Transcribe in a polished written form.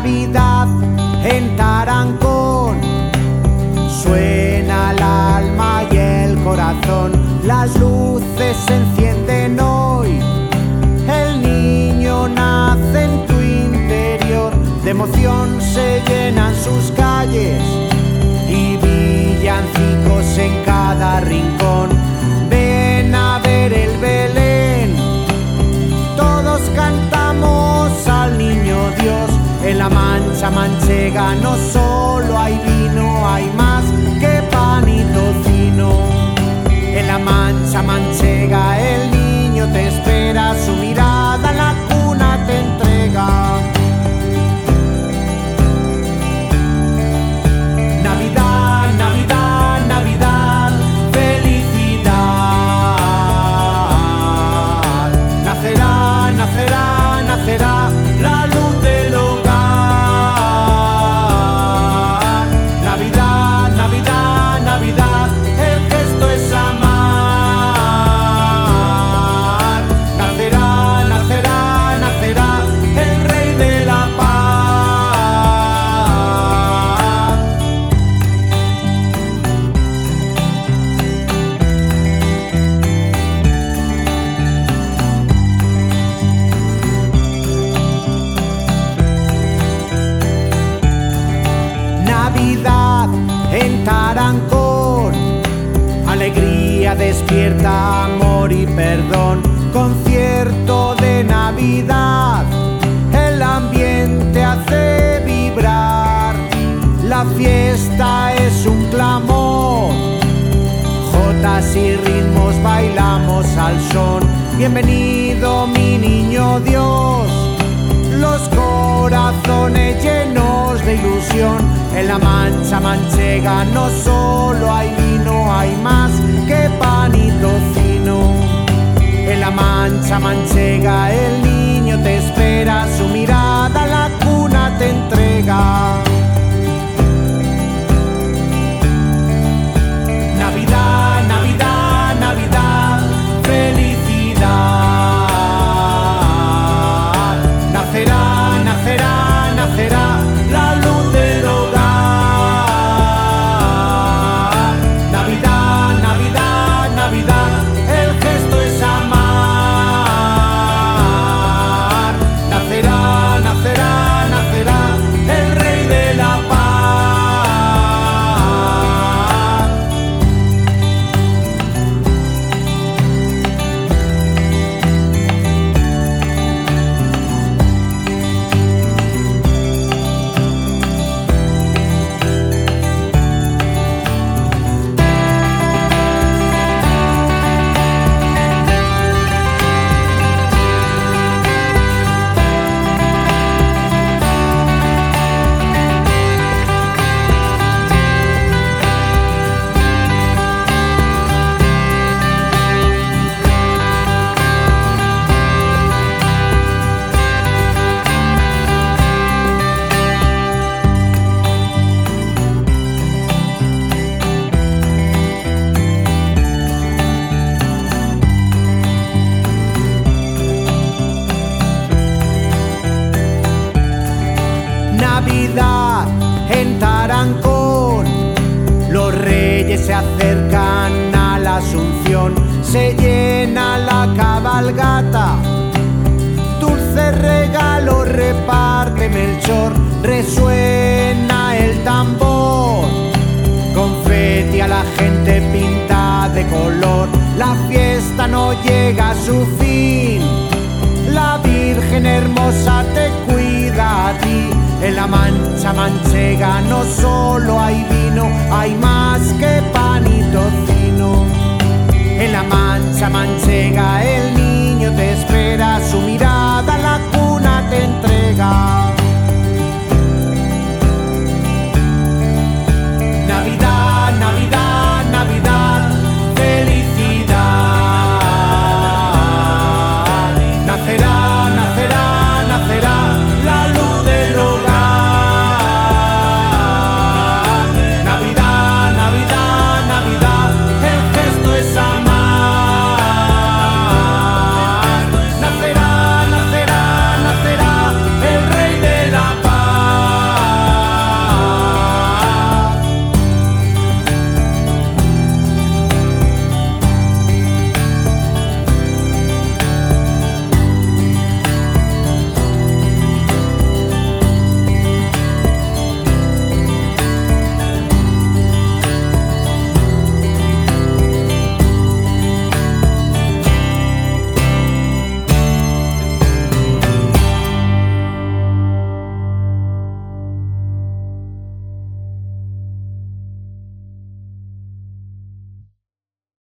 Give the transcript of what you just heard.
Navidad en Tarancón, suena el alma y el corazón, las luces se encienden hoy, el niño nace en tu interior, de emoción se llenan sus calles y villancicos en cada rincón. Ven a ver el Belén, todos cantamos al niño Dios. En la Mancha manchega no solo hay vino, hay más que pan y tocino. En la Mancha manchega el niño te espera, su mirada en la cuna te entrega. Navidad, Navidad, Navidad, felicidad. Nacerá, nacerá, nacerá la luz del hogar. Navidad, Navidad, Navidad, el gesto es amar. Nacerá, nacerá, nacerá el Rey de la Paz. Navidad en Tarancón, alegría despierta, amor y perdón. Concierto de Navidad, el ambiente hace vibrar, la fiesta es un clamor, jotas y ritmos bailamos al son. Bienvenido mi niño Dios, los corazones llenos de ilusión. En la Mancha manchega no solo hay vino, hay más que pan y tocino. En la Mancha manchega el niño te espera, su mirada en la cuna te entrega. Navidad, Navidad, Navidad, felicidad. Nacerá, nacerá, nacerá la luz del hogar. Navidad, Navidad, Navidad, el gesto es amar. Nacerá, nacerá, nacerá el Rey de la Paz. Navidad en Tarancón, los reyes se acercan a la Asunción, se llena la cabalgata, dulces regalos reparte Melchor, resuena el tambor, confeti a la gente pinta de color, la fiesta no llega a su fin, la Virgen hermosa te cuida a ti. En la Mancha manchega no solo hay vino, hay más que pan y tocino. En la Mancha manchega el niño te espera, su mirada